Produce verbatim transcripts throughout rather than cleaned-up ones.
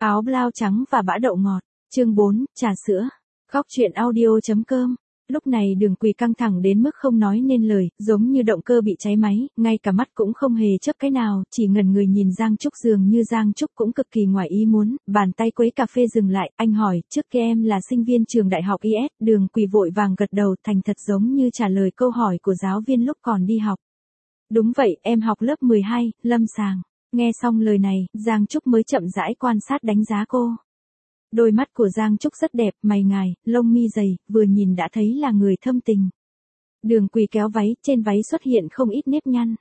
Áo blau trắng và bã đậu ngọt. Chương bốn, trà sữa. Góc truyện audio.com. Lúc này Đường Quỳ căng thẳng đến mức không nói nên lời, giống như động cơ bị cháy máy, ngay cả mắt cũng không hề chớp cái nào, chỉ ngẩn người nhìn Giang Trúc, dường như Giang Trúc cũng cực kỳ ngoài ý muốn. Bàn tay quấy cà phê dừng lại, anh hỏi, trước kia em là sinh viên trường đại học i ét, Đường Quỳ vội vàng gật đầu, thành thật giống như trả lời câu hỏi của giáo viên lúc còn đi học. Đúng vậy, em học lớp mười hai, lâm sàng. Nghe xong lời này, Giang Trúc mới chậm rãi quan sát đánh giá cô. Đôi mắt của Giang Trúc rất đẹp, mày ngài, lông mi dày, vừa nhìn đã thấy là người thâm tình. Đường Quỳ kéo váy, trên váy xuất hiện không ít nếp nhăn.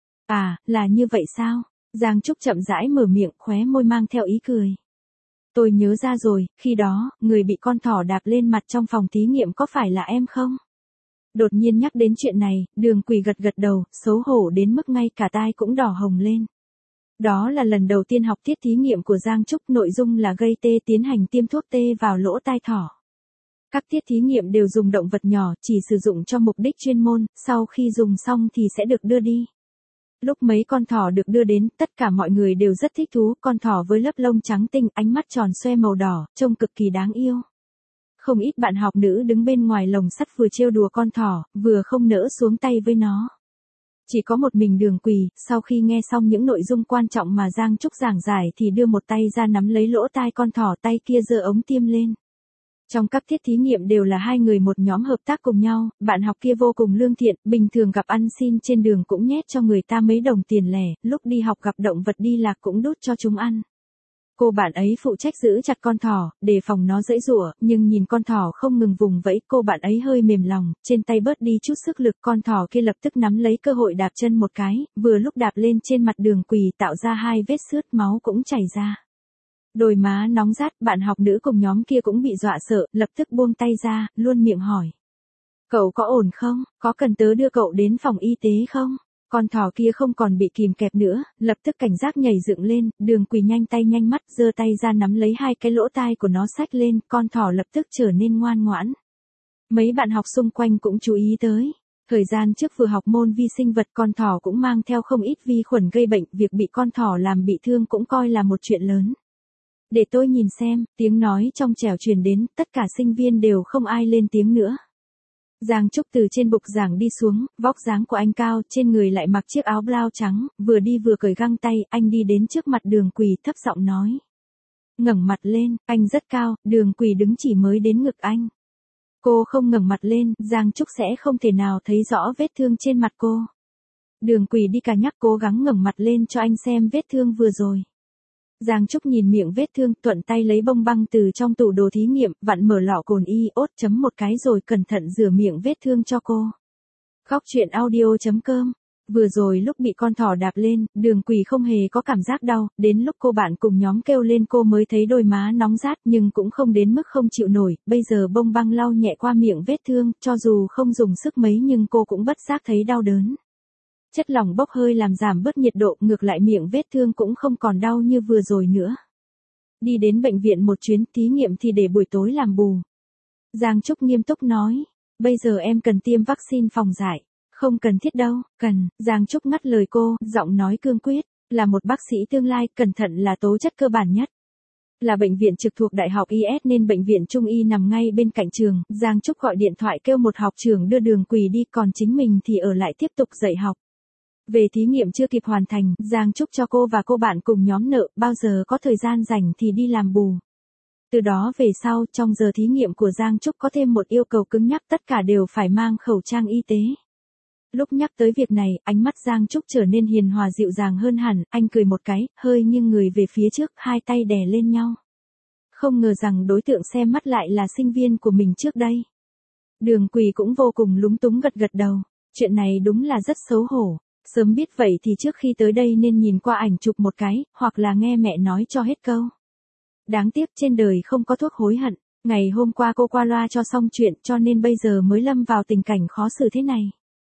À, là như vậy sao? Giang Trúc chậm rãi mở miệng, khóe môi mang theo ý cười. Tôi nhớ ra rồi, khi đó, người bị con thỏ đạp lên mặt trong phòng thí nghiệm có phải là em không? Đột nhiên nhắc đến chuyện này, Đường Quỳ gật gật đầu, xấu hổ đến mức ngay cả tai cũng đỏ hồng lên. Đó là lần đầu tiên học tiết thí nghiệm của Giang Trúc, nội dung là gây tê, tiến hành tiêm thuốc tê vào lỗ tai thỏ. Các tiết thí nghiệm đều dùng động vật nhỏ, chỉ sử dụng cho mục đích chuyên môn, sau khi dùng xong thì sẽ được đưa đi. Lúc mấy con thỏ được đưa đến, tất cả mọi người đều rất thích thú, con thỏ với lớp lông trắng tinh, ánh mắt tròn xoe màu đỏ, trông cực kỳ đáng yêu. Không ít bạn học nữ đứng bên ngoài lồng sắt vừa trêu đùa con thỏ, vừa không nỡ xuống tay với nó. Chỉ có một mình Đường Quỳ, sau khi nghe xong những nội dung quan trọng mà Giang Trúc giảng giải thì đưa một tay ra nắm lấy lỗ tai con thỏ, tay kia giơ ống tiêm lên. Trong các tiết thí nghiệm đều là hai người một nhóm hợp tác cùng nhau, bạn học kia vô cùng lương thiện, bình thường gặp ăn xin trên đường cũng nhét cho người ta mấy đồng tiền lẻ, lúc đi học gặp động vật đi lạc cũng đút cho chúng ăn. Cô bạn ấy phụ trách giữ chặt con thỏ, đề phòng nó giãy giụa, nhưng nhìn con thỏ không ngừng vùng vẫy, cô bạn ấy hơi mềm lòng, trên tay bớt đi chút sức lực, con thỏ kia lập tức nắm lấy cơ hội đạp chân một cái, vừa lúc đạp lên trên mặt Đường Quỳ tạo ra hai vết xước, máu cũng chảy ra. Đôi má nóng rát, bạn học nữ cùng nhóm kia cũng bị dọa sợ, lập tức buông tay ra, luôn miệng hỏi. Cậu có ổn không? Có cần tớ đưa cậu đến phòng y tế không? Con thỏ kia không còn bị kìm kẹp nữa, lập tức cảnh giác nhảy dựng lên, Đường Quỳ nhanh tay nhanh mắt giơ tay ra nắm lấy hai cái lỗ tai của nó xách lên, con thỏ lập tức trở nên ngoan ngoãn. Mấy bạn học xung quanh cũng chú ý tới. Thời gian trước vừa học môn vi sinh vật, con thỏ cũng mang theo không ít vi khuẩn gây bệnh, việc bị con thỏ làm bị thương cũng coi là một chuyện lớn. Để tôi nhìn xem, tiếng nói trong trẻo truyền đến, tất cả sinh viên đều không ai lên tiếng nữa. Giang Trúc từ trên bục giảng đi xuống, vóc dáng của anh cao, trên người lại mặc chiếc áo blau trắng, vừa đi vừa cởi găng tay, anh đi đến trước mặt Đường Quỳ thấp giọng nói. Ngẩng mặt lên, anh rất cao, Đường Quỳ đứng chỉ mới đến ngực anh. Cô không ngẩng mặt lên, Giang Trúc sẽ không thể nào thấy rõ vết thương trên mặt cô. Đường Quỳ đi cả nhắc cố gắng ngẩng mặt lên cho anh xem vết thương vừa rồi. Giang Trúc nhìn miệng vết thương, thuận tay lấy bông băng từ trong tủ đồ thí nghiệm, vặn mở lọ cồn iốt chấm một cái rồi cẩn thận rửa miệng vết thương cho cô. Góc truyện audio.com. Vừa rồi lúc bị con thỏ đạp lên, Đường Quỳ không hề có cảm giác đau, đến lúc cô bạn cùng nhóm kêu lên cô mới thấy đôi má nóng rát nhưng cũng không đến mức không chịu nổi, bây giờ bông băng lau nhẹ qua miệng vết thương, cho dù không dùng sức mấy nhưng cô cũng bất giác thấy đau đớn. Chất lỏng bốc hơi làm giảm bớt nhiệt độ, ngược lại miệng vết thương cũng không còn đau như vừa rồi nữa. Đi đến bệnh viện một chuyến, thí nghiệm thì để buổi tối làm bù. Giang Trúc nghiêm túc nói, bây giờ em cần tiêm vaccine phòng dại. Không cần thiết đâu, cần, Giang Trúc ngắt lời cô, giọng nói cương quyết, là một bác sĩ tương lai, cẩn thận là tố chất cơ bản nhất. Là bệnh viện trực thuộc Đại học i ét nên bệnh viện Trung y nằm ngay bên cạnh trường, Giang Trúc gọi điện thoại kêu một học trưởng đưa Đường Quỳ đi, còn chính mình thì ở lại tiếp tục dạy học. Về thí nghiệm chưa kịp hoàn thành, Giang Trúc cho cô và cô bạn cùng nhóm nợ, bao giờ có thời gian rảnh thì đi làm bù. Từ đó về sau, trong giờ thí nghiệm của Giang Trúc có thêm một yêu cầu cứng nhắc, tất cả đều phải mang khẩu trang y tế. Lúc nhắc tới việc này, ánh mắt Giang Trúc trở nên hiền hòa dịu dàng hơn hẳn, anh cười một cái, hơi nghiêng người về phía trước, hai tay đè lên nhau. Không ngờ rằng đối tượng xem mắt lại là sinh viên của mình trước đây. Đường Quỳ cũng vô cùng lúng túng gật gật đầu, chuyện này đúng là rất xấu hổ. Sớm biết vậy thì trước khi tới đây nên nhìn qua ảnh chụp một cái, hoặc là nghe mẹ nói cho hết câu. Đáng tiếc trên đời không có thuốc hối hận, ngày hôm qua cô qua loa cho xong chuyện cho nên bây giờ mới lâm vào tình cảnh khó xử thế này.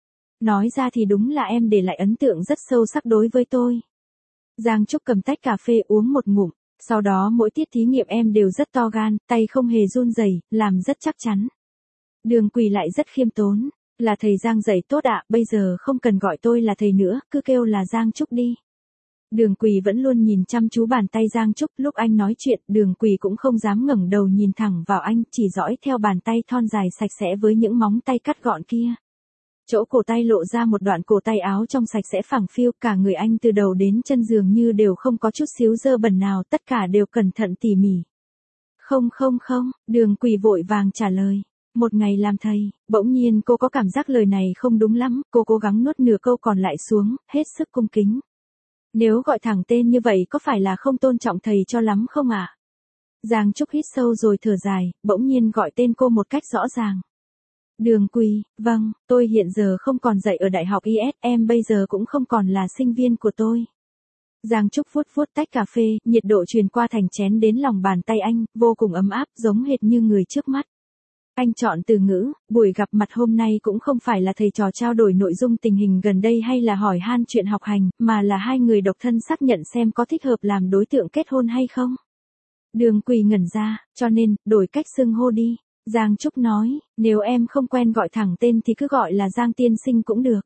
Nói ra thì đúng là em để lại ấn tượng rất sâu sắc đối với tôi. Giang Trúc cầm tách cà phê uống một ngụm, sau đó mỗi tiết thí nghiệm em đều rất to gan, tay không hề run rẩy, làm rất chắc chắn. Đường Quỳ lại rất khiêm tốn. Là thầy Giang dạy tốt ạ, bây giờ không cần gọi tôi là thầy nữa, cứ kêu là Giang Trúc đi. Đường Quỳ vẫn luôn nhìn chăm chú bàn tay Giang Trúc, lúc anh nói chuyện, Đường Quỳ cũng không dám ngẩng đầu nhìn thẳng vào anh, chỉ dõi theo bàn tay thon dài sạch sẽ với những móng tay cắt gọn kia. Chỗ cổ tay lộ ra một đoạn cổ tay áo trong sạch sẽ phẳng phiu, cả người anh từ đầu đến chân dường như đều không có chút xíu dơ bẩn nào, tất cả đều cẩn thận tỉ mỉ. Không không không, Đường Quỳ vội vàng trả lời. Một ngày làm thầy, bỗng nhiên cô có cảm giác lời này không đúng lắm, cô cố gắng nuốt nửa câu còn lại xuống, hết sức cung kính. Nếu gọi thẳng tên như vậy có phải là không tôn trọng thầy cho lắm không ạ? À? Giang Trúc hít sâu rồi thở dài, bỗng nhiên gọi tên cô một cách rõ ràng. Đường Quỳ, vâng, tôi hiện giờ không còn dạy ở Đại học i ét, em bây giờ cũng không còn là sinh viên của tôi. Giang Trúc vuốt vuốt tách cà phê, nhiệt độ truyền qua thành chén đến lòng bàn tay anh, vô cùng ấm áp, giống hệt như người trước mắt. Anh chọn từ ngữ, buổi gặp mặt hôm nay cũng không phải là thầy trò trao đổi nội dung tình hình gần đây hay là hỏi han chuyện học hành, mà là hai người độc thân xác nhận xem có thích hợp làm đối tượng kết hôn hay không. Đường Quỳ ngẩn ra, cho nên, đổi cách xưng hô đi. Giang Trúc nói, nếu em không quen gọi thẳng tên thì cứ gọi là Giang tiên sinh cũng được.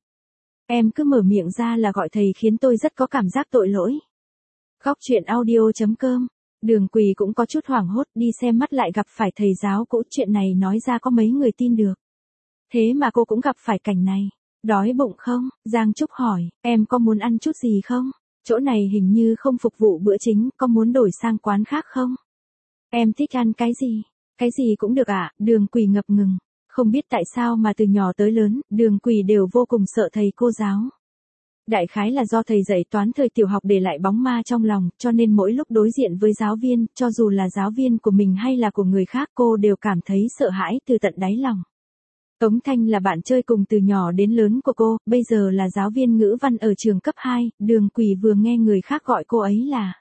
Em cứ mở miệng ra là gọi thầy khiến tôi rất có cảm giác tội lỗi. Góc truyện audio chấm com. Đường Quỳ cũng có chút hoảng hốt, đi xem mắt lại gặp phải thầy giáo cũ, chuyện này nói ra có mấy người tin được. Thế mà cô cũng gặp phải cảnh này. Đói bụng không? Giang Trúc hỏi, em có muốn ăn chút gì không? Chỗ này hình như không phục vụ bữa chính, có muốn đổi sang quán khác không? Em thích ăn cái gì? Cái gì cũng được ạ, à? Đường Quỳ ngập ngừng. Không biết tại sao mà từ nhỏ tới lớn, Đường Quỳ đều vô cùng sợ thầy cô giáo. Đại khái là do thầy dạy toán thời tiểu học để lại bóng ma trong lòng, cho nên mỗi lúc đối diện với giáo viên, cho dù là giáo viên của mình hay là của người khác, cô đều cảm thấy sợ hãi từ tận đáy lòng. Tống Thanh là bạn chơi cùng từ nhỏ đến lớn của cô, bây giờ là giáo viên ngữ văn ở trường cấp hai, Đường Quỳ vừa nghe người khác gọi cô ấy là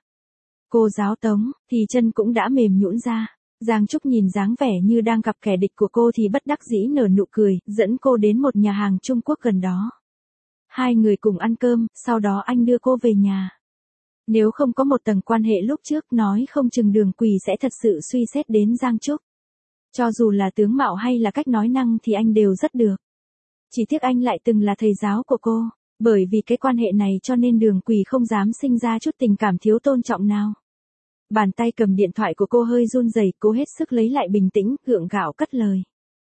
cô giáo Tống, thì chân cũng đã mềm nhũn ra. Giang Trúc nhìn dáng vẻ như đang gặp kẻ địch của cô thì bất đắc dĩ nở nụ cười, dẫn cô đến một nhà hàng Trung Quốc gần đó. Hai người cùng ăn cơm, sau đó anh đưa cô về nhà. Nếu không có một tầng quan hệ lúc trước, nói không chừng Đường Quỳ sẽ thật sự suy xét đến Giang Trúc. Cho dù là tướng mạo hay là cách nói năng thì anh đều rất được. Chỉ tiếc anh lại từng là thầy giáo của cô, bởi vì cái quan hệ này cho nên Đường Quỳ không dám sinh ra chút tình cảm thiếu tôn trọng nào. Bàn tay cầm điện thoại của cô hơi run rẩy, cô hết sức lấy lại bình tĩnh, gượng gạo cất lời.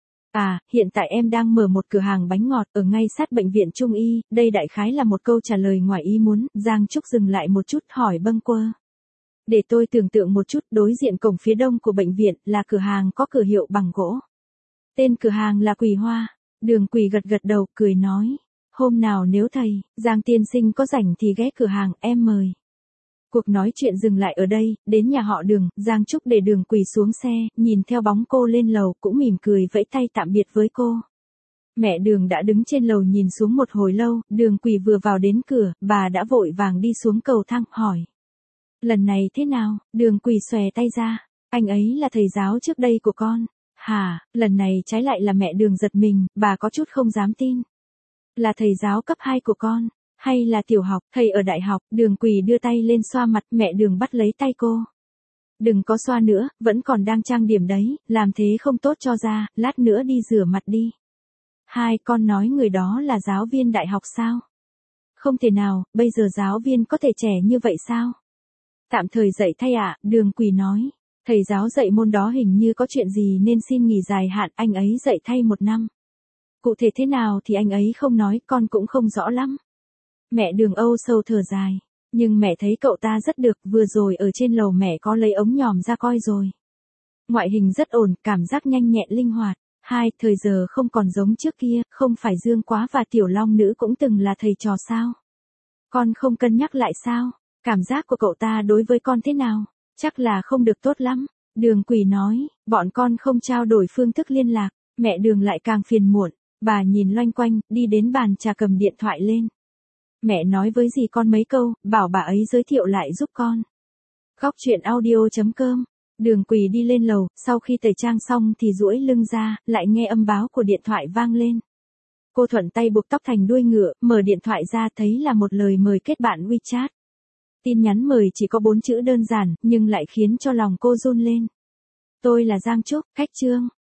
À, hiện tại em đang mở một cửa hàng bánh ngọt ở ngay sát bệnh viện Trung y, đây đại khái là một câu trả lời ngoài ý muốn. Giang Trúc dừng lại một chút hỏi bâng quơ. Để tôi tưởng tượng một chút, đối diện cổng phía đông của bệnh viện là cửa hàng có cửa hiệu bằng gỗ. Tên cửa hàng là Quỳ Hoa. Đường Quỳ gật gật đầu, cười nói. Hôm nào nếu thầy, Giang tiên sinh có rảnh thì ghé cửa hàng, em mời. Cuộc nói chuyện dừng lại ở đây, đến nhà họ Đường, Giang Trúc để Đường Quỳ xuống xe, nhìn theo bóng cô lên lầu, cũng mỉm cười vẫy tay tạm biệt với cô. Mẹ Đường đã đứng trên lầu nhìn xuống một hồi lâu, Đường Quỳ vừa vào đến cửa, bà đã vội vàng đi xuống cầu thang, hỏi. Lần này thế nào? Đường Quỳ xòe tay ra, anh ấy là thầy giáo trước đây của con. Hả, lần này trái lại là mẹ Đường giật mình, bà có chút không dám tin. Là thầy giáo cấp hai của con. Hay là tiểu học, thầy ở đại học. Đường Quỳ đưa tay lên xoa mặt, mẹ Đường bắt lấy tay cô. Đừng có xoa nữa, vẫn còn đang trang điểm đấy, làm thế không tốt cho da, lát nữa đi rửa mặt đi. Hai, con nói người đó là giáo viên đại học sao? Không thể nào, bây giờ giáo viên có thể trẻ như vậy sao? Tạm thời dạy thay ạ, à, Đường Quỳ nói. Thầy giáo dạy môn đó hình như có chuyện gì nên xin nghỉ dài hạn, anh ấy dạy thay một năm. Cụ thể thế nào thì anh ấy không nói, con cũng không rõ lắm. Mẹ Đường âu sâu thở dài. Nhưng mẹ thấy cậu ta rất được, vừa rồi ở trên lầu mẹ có lấy ống nhòm ra coi rồi. Ngoại hình rất ổn, cảm giác nhanh nhẹn linh hoạt. Hai, thời giờ không còn giống trước kia, không phải Dương Quá và Tiểu Long Nữ cũng từng là thầy trò sao? Con không cân nhắc lại sao? Cảm giác của cậu ta đối với con thế nào? Chắc là không được tốt lắm. Đường Quỳ nói, bọn con không trao đổi phương thức liên lạc. Mẹ Đường lại càng phiền muộn. Bà nhìn loanh quanh, đi đến bàn trà cầm điện thoại lên. Mẹ nói với dì con mấy câu, bảo bà ấy giới thiệu lại giúp con. Góc truyện audio chấm com. Đường Quỳ đi lên lầu, sau khi tẩy trang xong thì duỗi lưng ra, lại nghe âm báo của điện thoại vang lên. Cô thuận tay buộc tóc thành đuôi ngựa, mở điện thoại ra thấy là một lời mời kết bạn WeChat. Tin nhắn mời chỉ có bốn chữ đơn giản, nhưng lại khiến cho lòng cô run lên. Tôi là Giang Trúc, khách Trương.